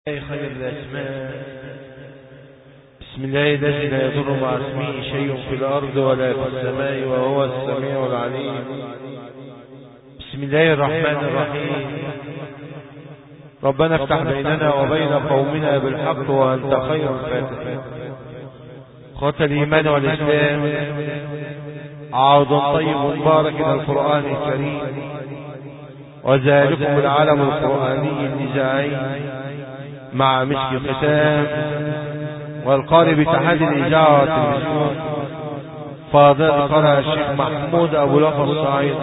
خير الأسماء. بسم الله الذي لا يضر مع اسمه شيء في الأرض ولا في السماء وهو السميع العليم. بسم الله الرحمن الرحيم. ربنا افتح بيننا وبين قومنا بالحق وأنت خير الفاتحين. أخوة الإيمان والإسلام، عوض طيب مبارك إلى القرآن الكريم، وذلكم العالم القرآني الإذاعي مع مسك ختام والقارئ باتحاد الإذاعة والتلفزيون فاضل قرأ الشيخ محمود أبو لطف الصعيد،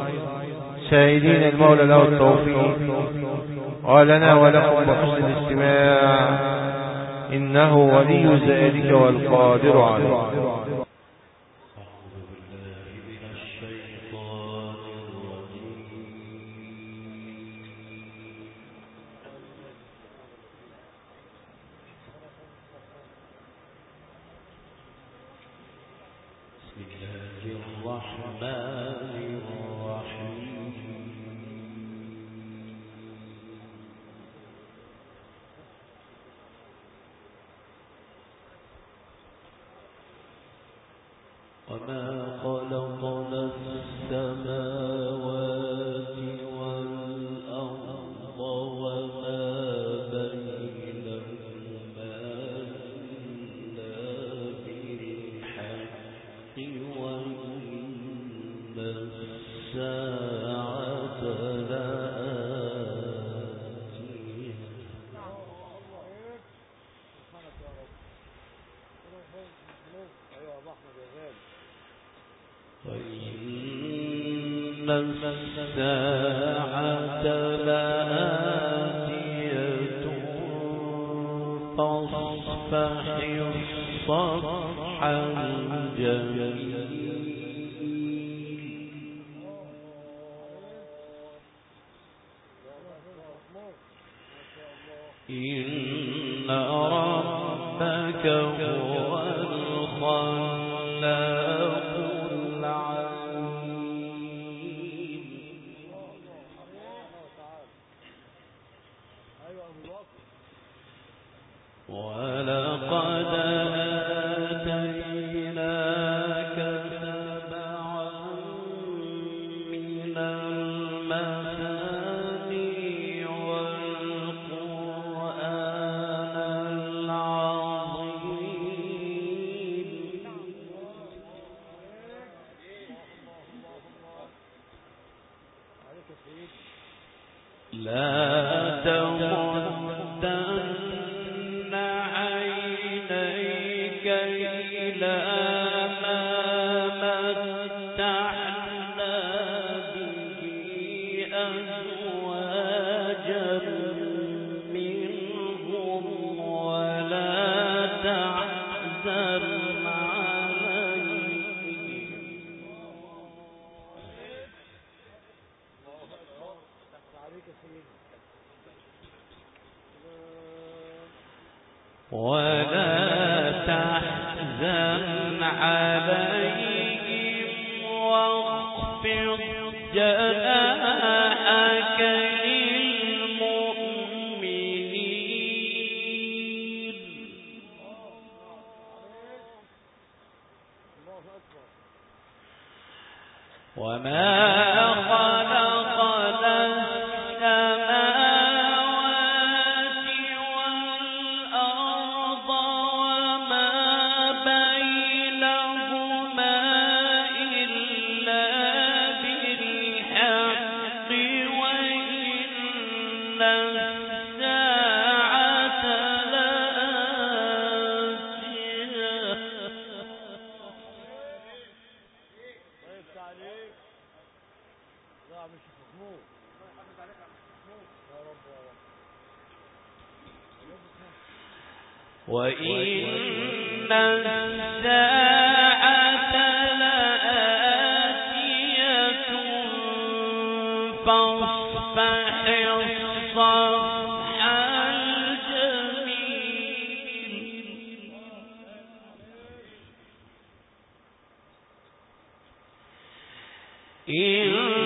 سائلين المولى له التوفيق ولنا ولكم بحسن الاستماع، إنه ولي ذلك والقادر عليه.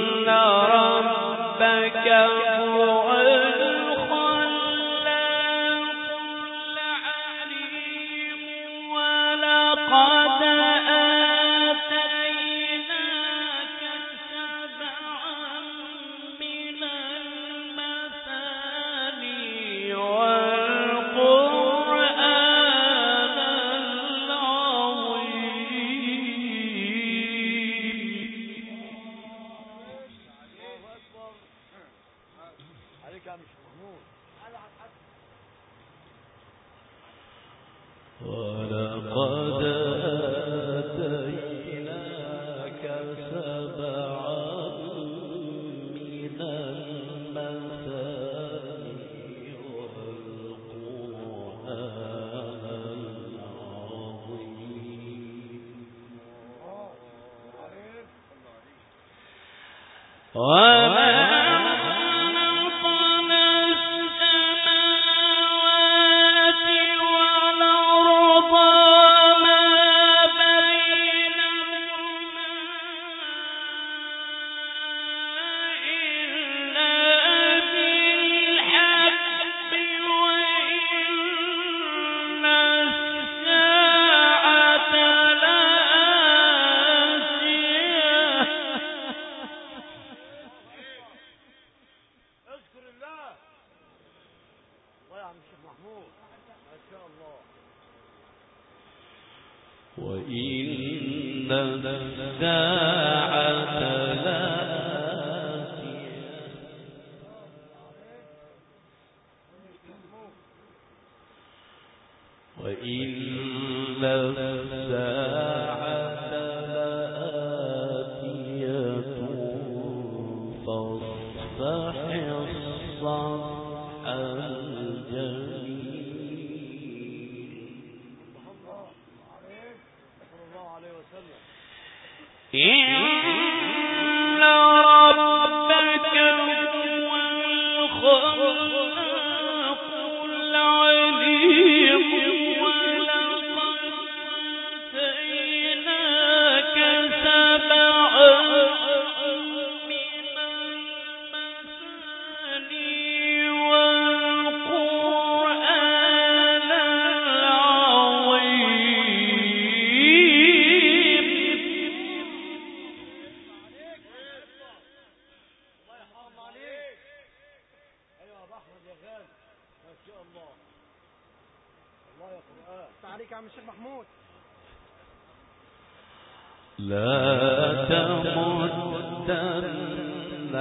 إن ربك هو الخلاق ولقد آتيناك سبعا من المثاني والقرآن العظيم وما وإن الساعة لآتية وإن الساعة لآتية فاصفح الصفح الجميل إن ربك هو الخلاق العليم ولقد آتيناك سبعا من المثاني والقرآن العظيم عليك يا عم الشيخ محمود. لا تمدن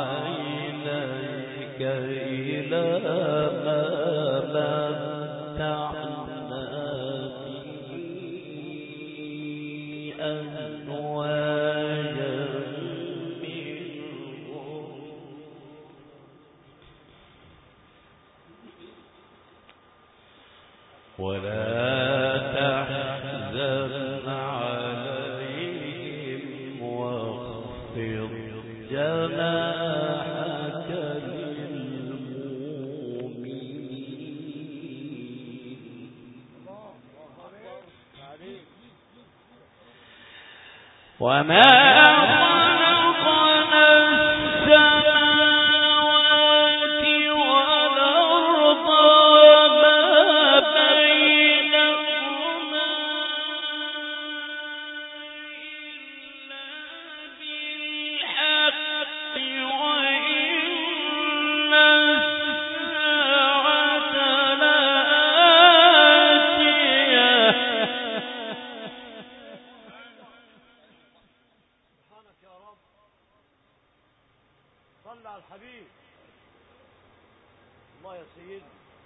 عينيك إلى ما متعنا به أزواجا منهم ولا تحزن عليهم واخفض جناحك للمؤمنين وما خلقنا السماوات والأرض وما بينهما إلا بالحق وإن الساعة لآتية سبحانك يا رب. صل على الحبيب. الله يا سيدي.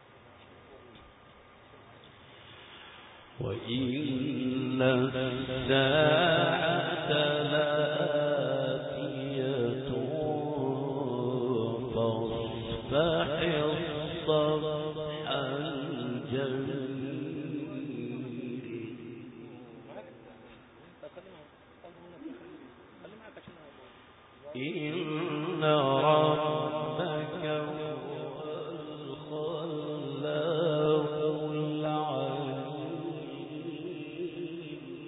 وإن الساعة لآتية فاصفح الصفح الجميل إن ربك هو الخلاق العليم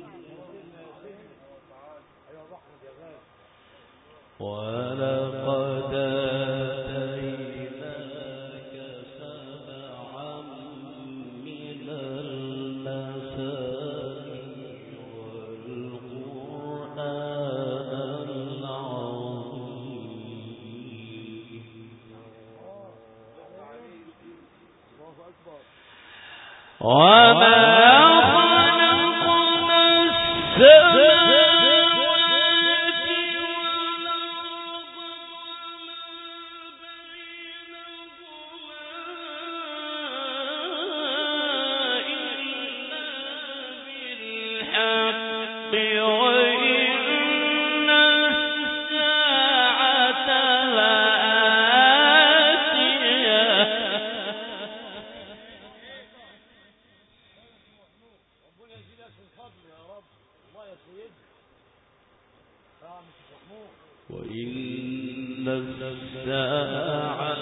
ولقد آتيناك سبعا من المثاني والقرآن العظيم وما خلقنا السماوات والأرض وما بينهما وإن الساعة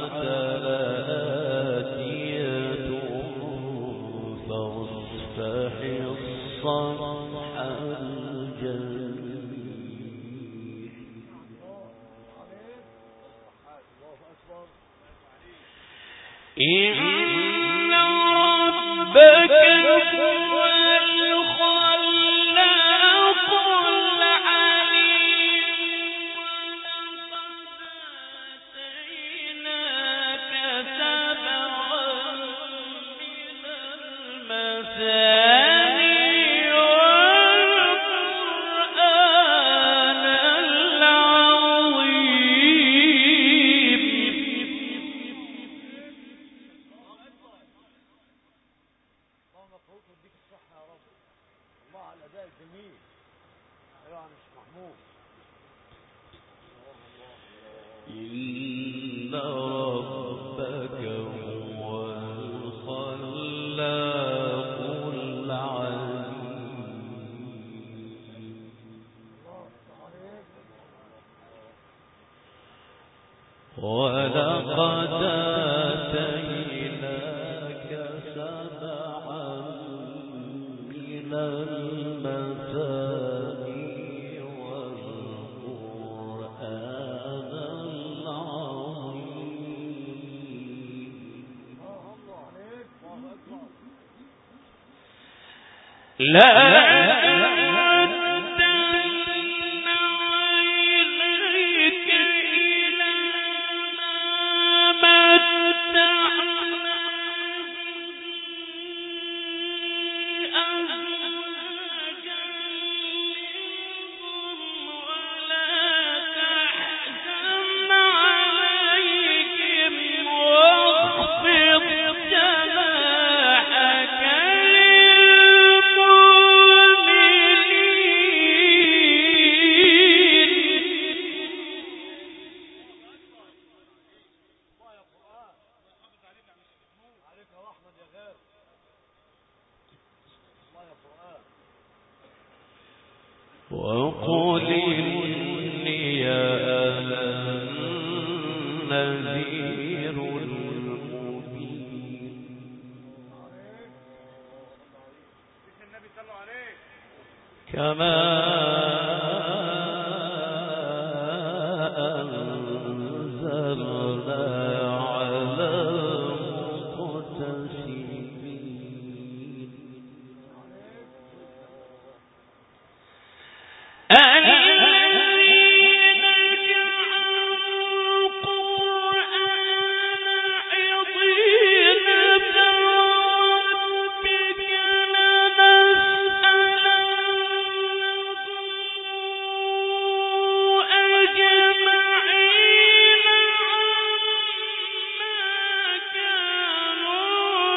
لآتية فاصفح الصفح الجميل. إن ربك هو الخلاق العليم ولقد آتيناك سبعا من المثاني والقرآن العظيم. مبروك ويديك الصحة يا رب. الله على الأداء الجميل. أيوة يا مش محمود. إن ربك هو الخلاق العليم ولقد آتيناك سبعا من المثاني والقرآن العظيم. لا وقل إني أنا النذير المبين. كما أنزلنا على المقتسمين الذين جعلوا القرآن عضين فربك لنسألنهم أجمعين عما كانوا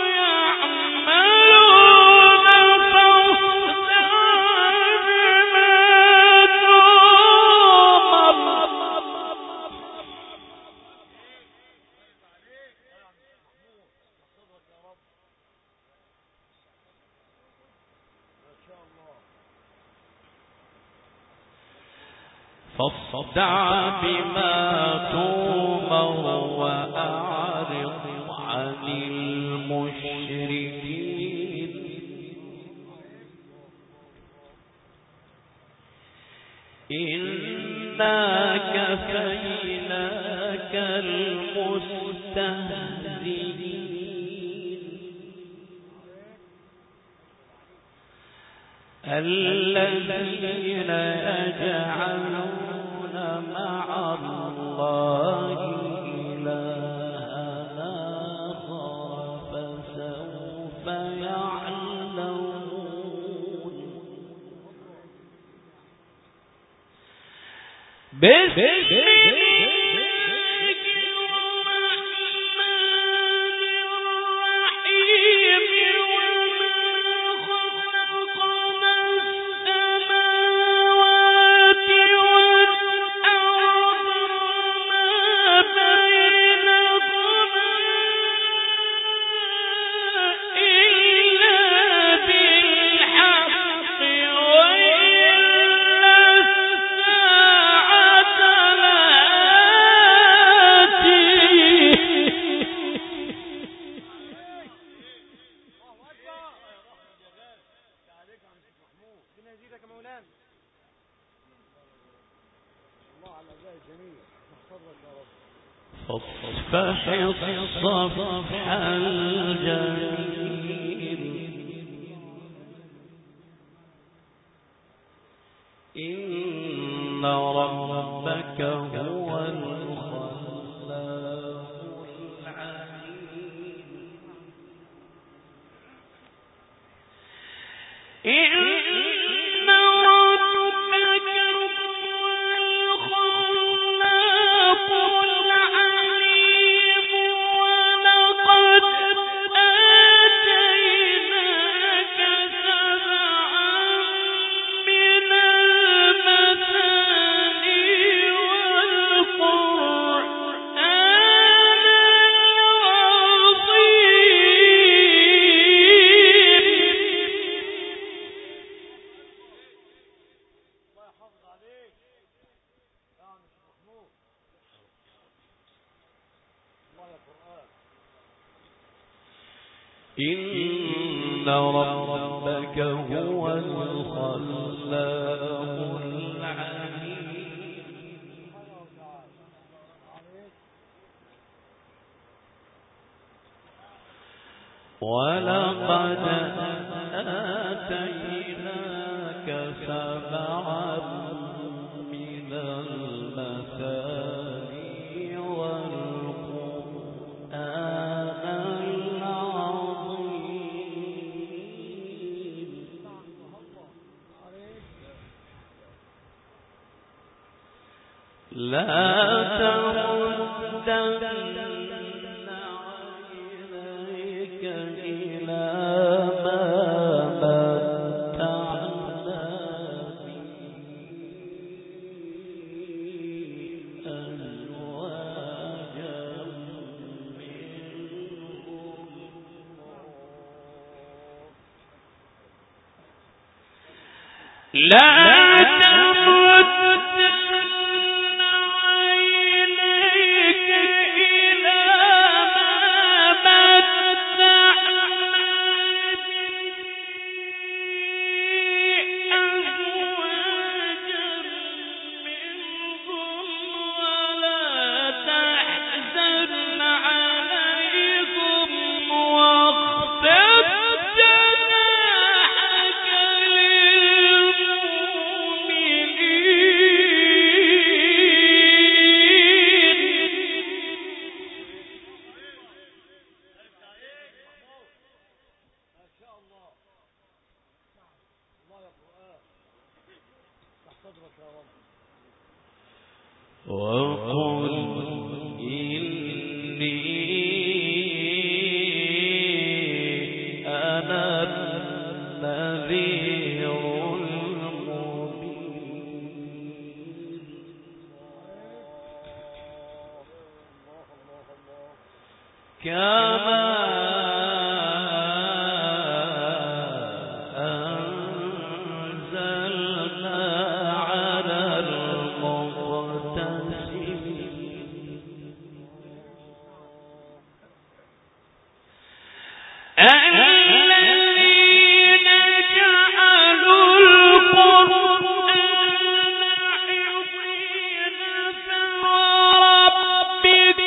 يعملون فاصدع بما فاصدع بما تؤمر وأعرض عن المشركين إنا كفيناك المستهزئين الذين يجعلون مع الله إلها آخر فسوف يعلمون. بسم إلا بالحق وإن جميل. صبرك يا رب. فاصفح الصفح الجميل إن ربك هو الخلاق العليم إن ربك هو الخلاق العليم ولقد آتيناك سبعا من المثاني والقرآن إن ربك هو الخلاق العليم ولقد آتيناك سبعا من المثاني والقرآن العظيم لا تمدن عينيك إلى ما متعنا به أزواجا منهم لا تمدن عينيك إلى ما متعنا به أزواجا منهم ولا تحزن عليهم واخفض جناحك وقل إني أنا النذير المبين كما أنزلنا على المقتسمين الذين جعلوا القرآن عظيم فربك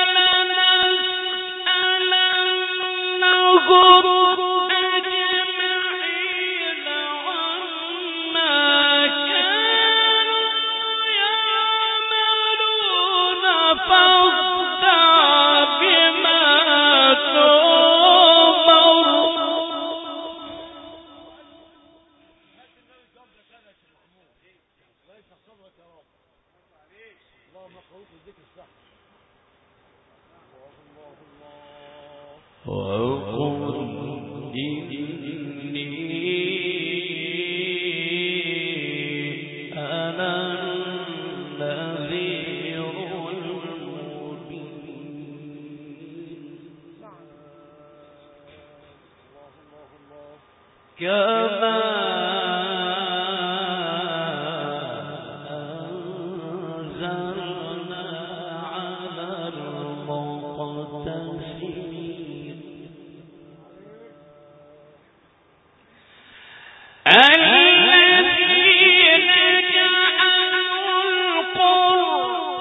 لنسألنهم أجمعين عما كانوا يعملون فاصدع بما تؤمر اللهم قوت الذكر الصح. وقل إني أنا النذير المبين كما أنزلنا على المقتسمين الذين جعلوا القرآن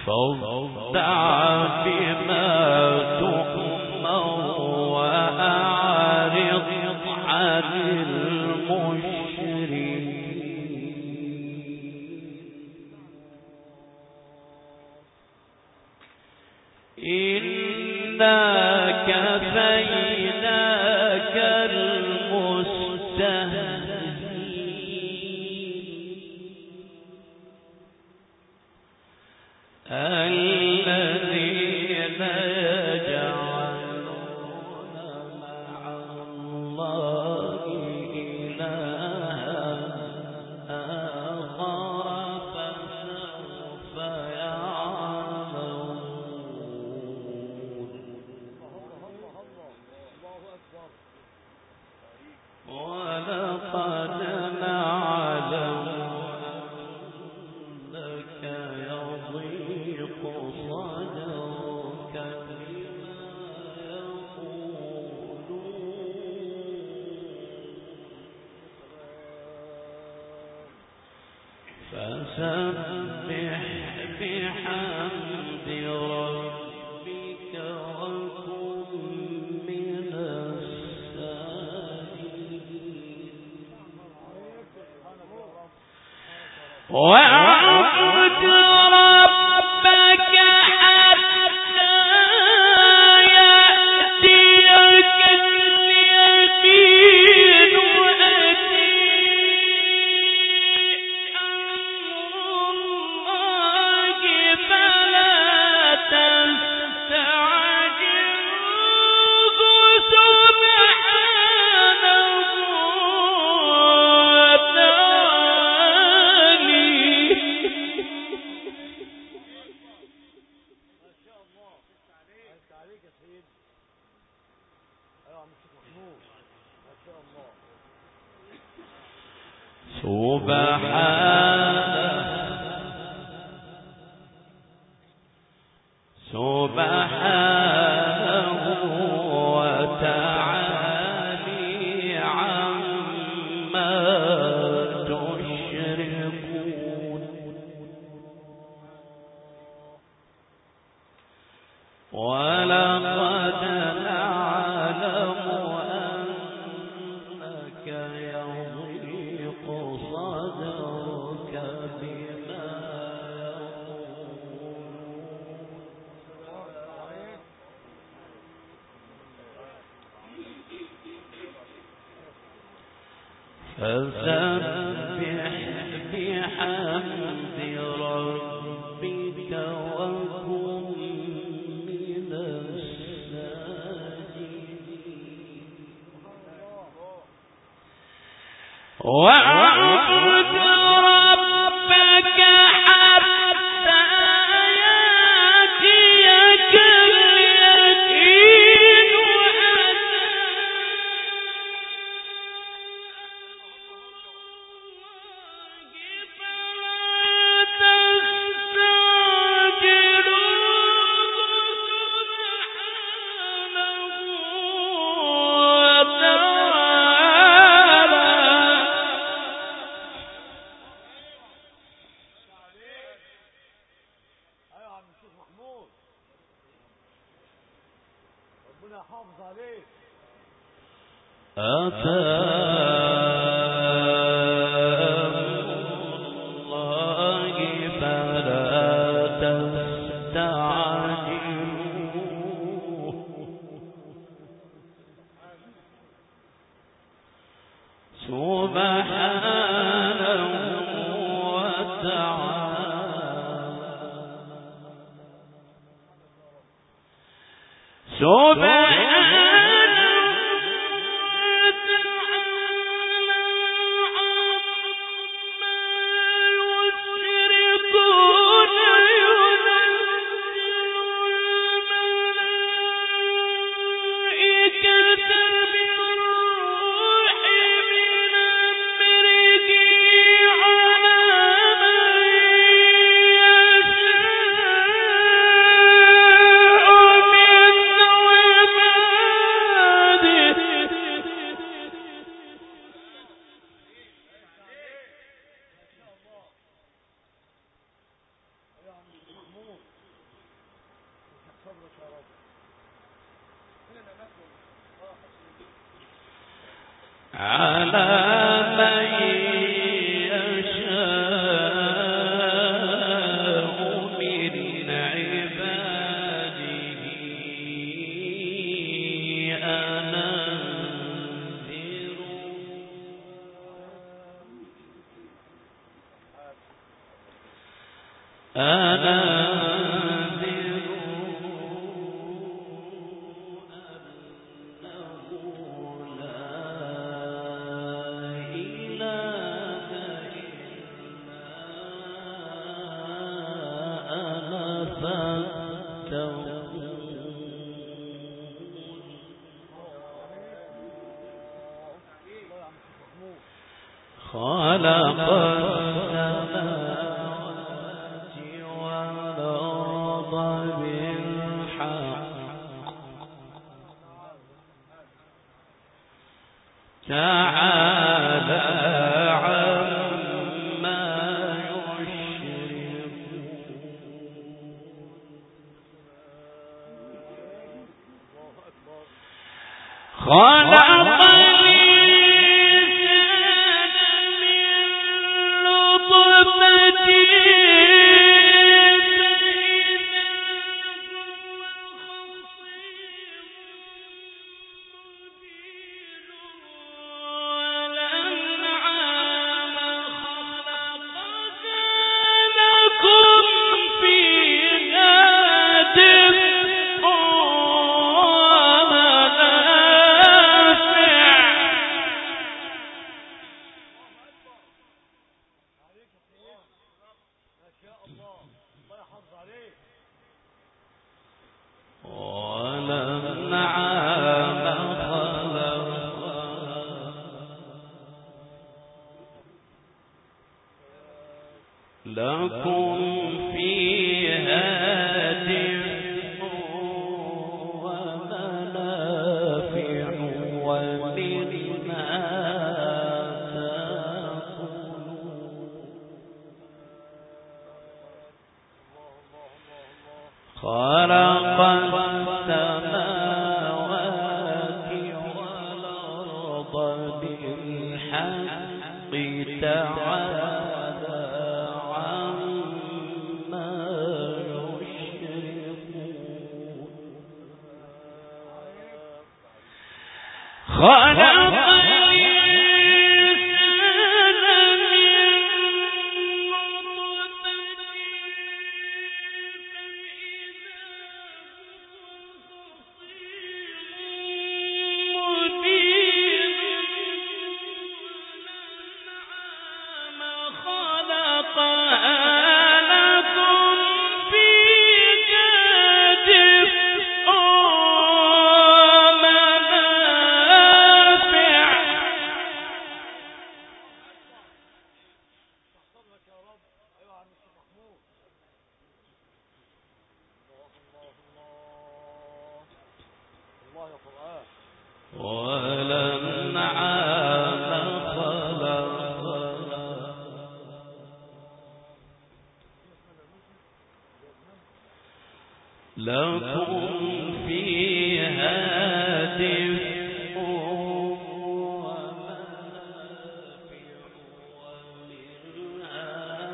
فاصدع بما تؤمر وأعرض عن المشركين إنا كفيناك المستهزئين الذين يجعلون مع الله إلها آخر فسوف يعلمون ولقد نعلم أنك يضيق صدرك بما يقولون فسبح بحمد ربك وكن من الساجدين واعبد ربك حتى يأتيك اليقين سبحانه وتعالى عما تشركون ولقد نعلم أنك يضيق صدرك بما فسبح بحمد ربك وكن من الساجدين واعبد ربك حتى يأتيك اليقين صبرك يا رب. هنا نعمتهم على من يشاء من عباده خلق السماوات والأرض بالحق تعالى عما يشركون خلق لكم فيها دفء ومنافع ومنها تأكلون خلق السماوات والأرض بالحق تعالى خلق لكم فيها دفء ومنافع ومنها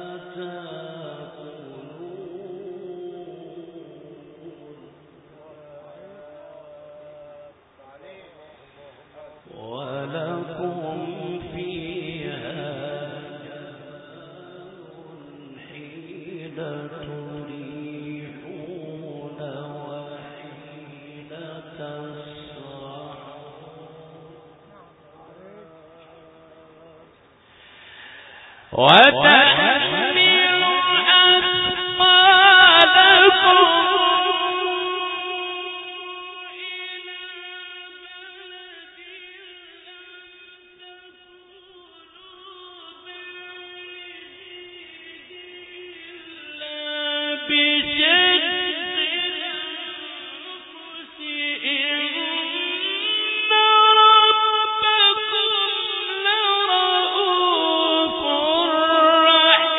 تأكلون ولكم فيها جمال حين تريحون وحين تسرحون وتحمل أثقالكم ربكم لرؤوف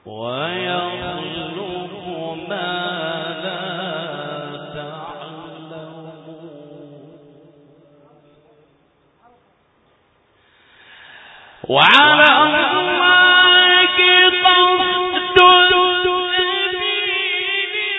ويخلق ما لا تعلمون وعلى الله قصد السبيل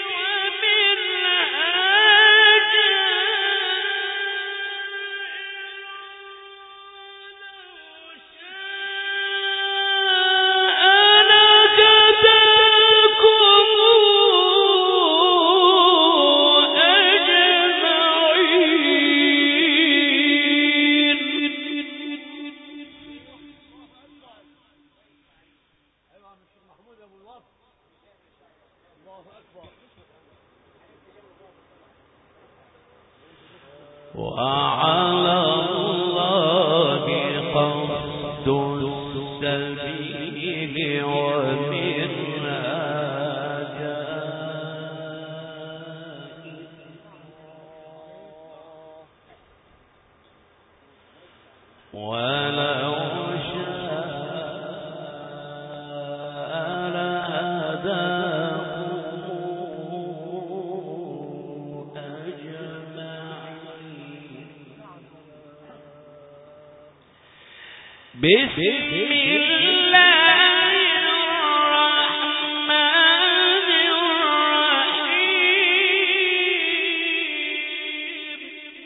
وعلى الله قصد السبيل ومنها جائر ولو بسم الله الرحمن الرحيم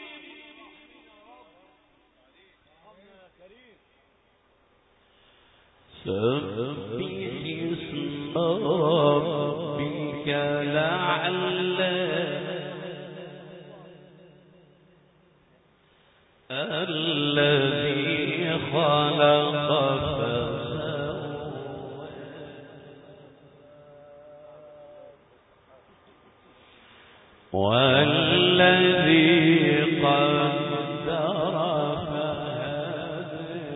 سبح اسم ربك الأعلى الذي خلق فسوى والذي قدر فهدى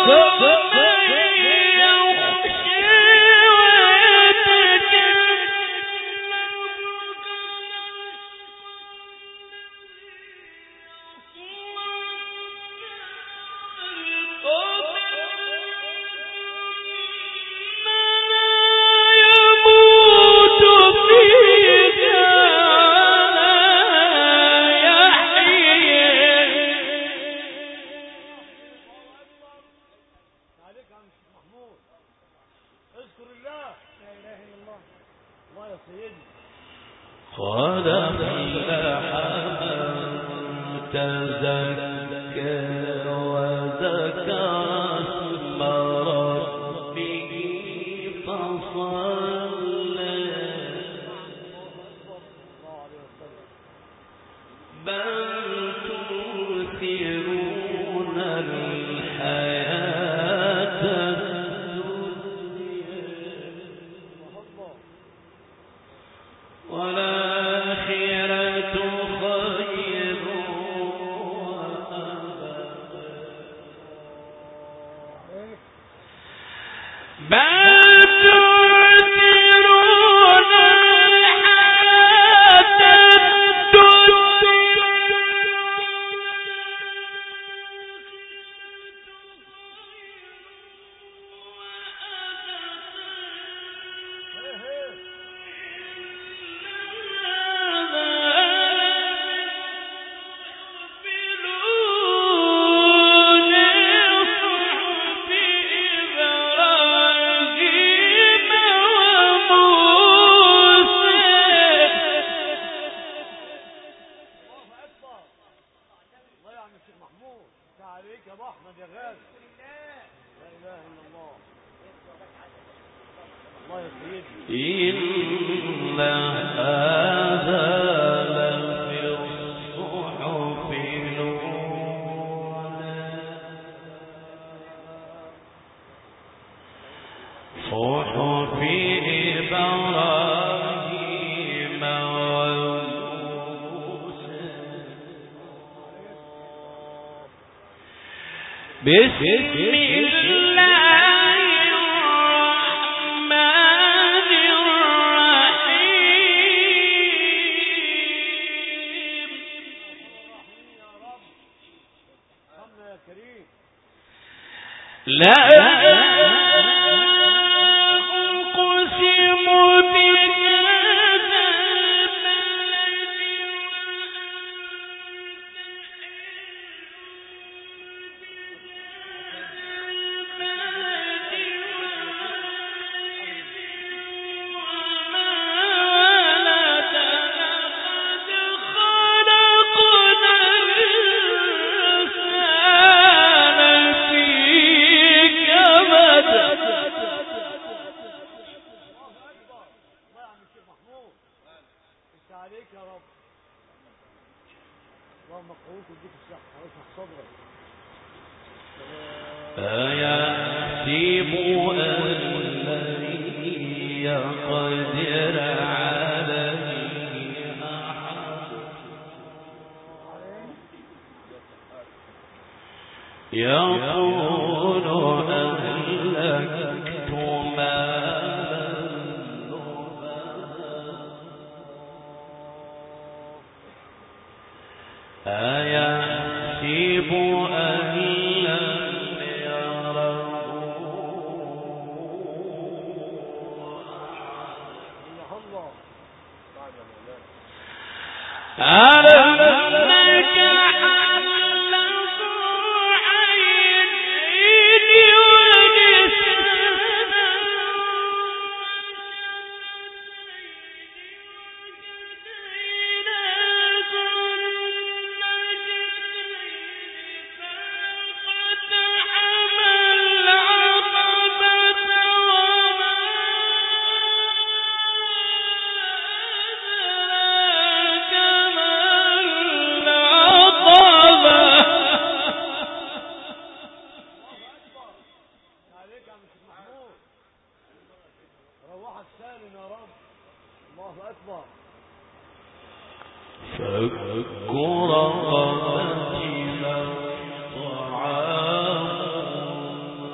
فك رقبة أو طعام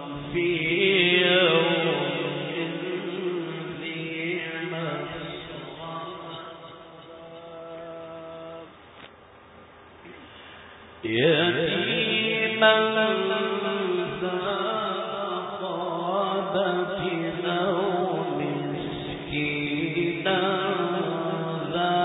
يتيما ذا مقربة أو مسكينا ذا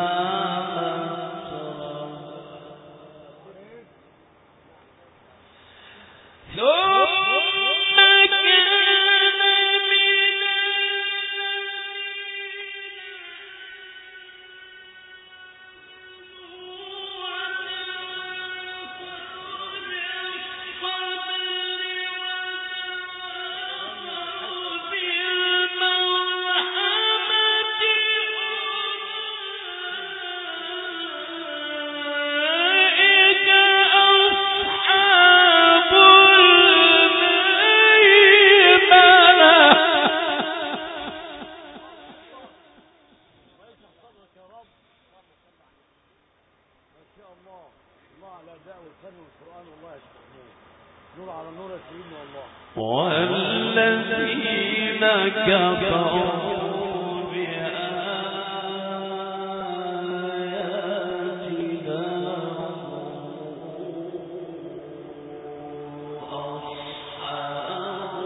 والذين كفروا بآياتنا أصحاب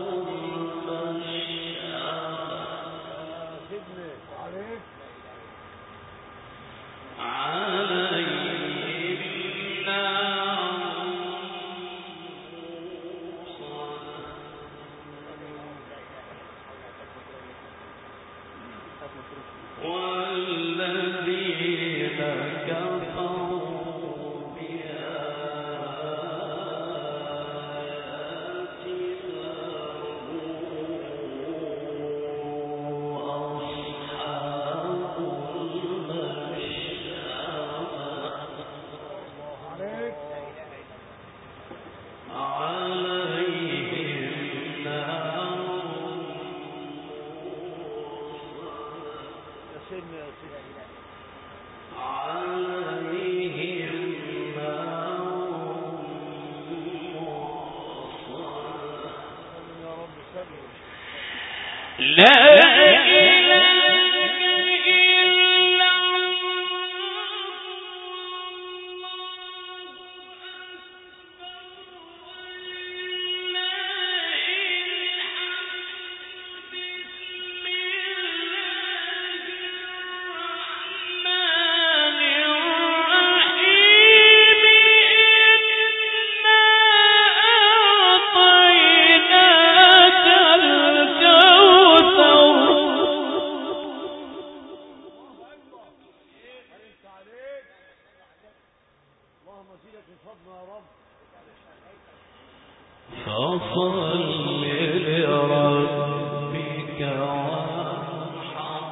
والذين كفروا بآياتنا أصحاب المشأمة عليهم نار لا فصل لربك وانحر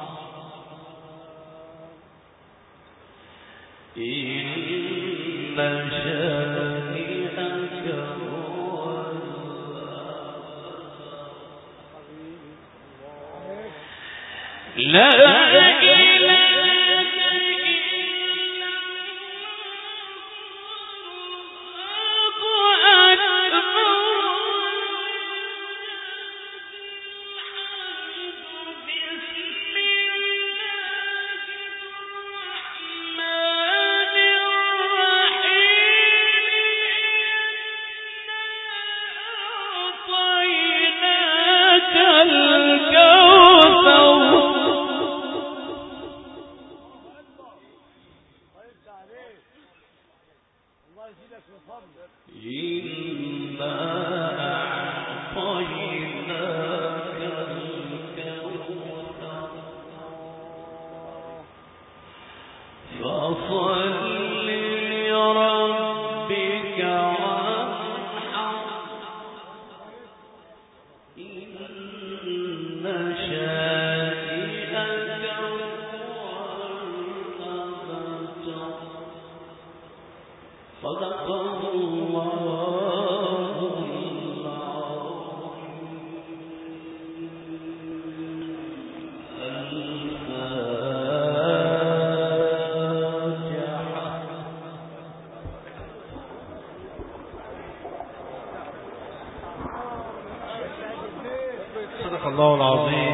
إن شانئك هو الأبتر لا صدق الله العظيم.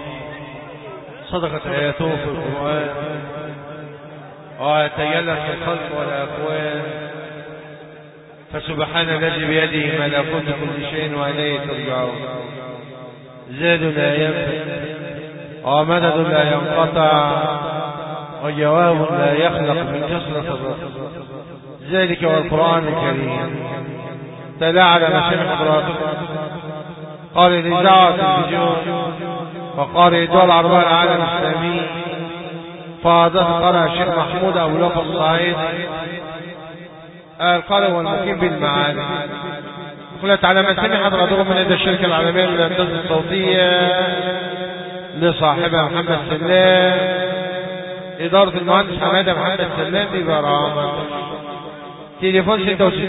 صدقت آياته في القرآن وتجلت في الخلق والأكوان فسبحان الذي بيده ملكوت كل شيء وإليه ترجعون. زاد لا ينفد ومدد لا ينقطع وجواب لا يخلق من كثرة الرد. ذلك والقرآن الكريم تلا على مشامخ حضراتكم قارئ الإذاعة والتلفزيون وقارئ الدول العربية العالم الإسلامي فاضل قرأ الشيخ محمود أبو لطف الصعيد القارئ والمقيم بالمعاني. قلت على مسامع حضراتكم من الشركة العالمية للهندسة الصوتية لصاحبها محمد سلام، إدارة المهندس حمادة محمد سلام ببرامج. تليفون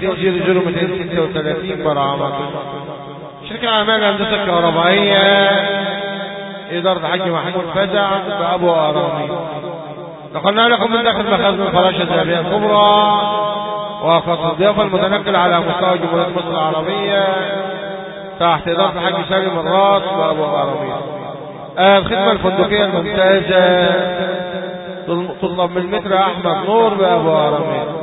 66 برامج. الشركة العالمية للهندسة الكهربائية إدارة الحاج محمود فزع بأبو أرامي. نقلنا لكم من داخل مخازن الفراشة الذهبية الكبرى وخاصة الضيافة المتنقل على مستوى جمهورية مصر العربية تحت إدارة الحاج سالم الراس بأبو أرامي. الخدمة الفندقية الممتازة تطلب من المتر أحمد نور بأبو أرامي.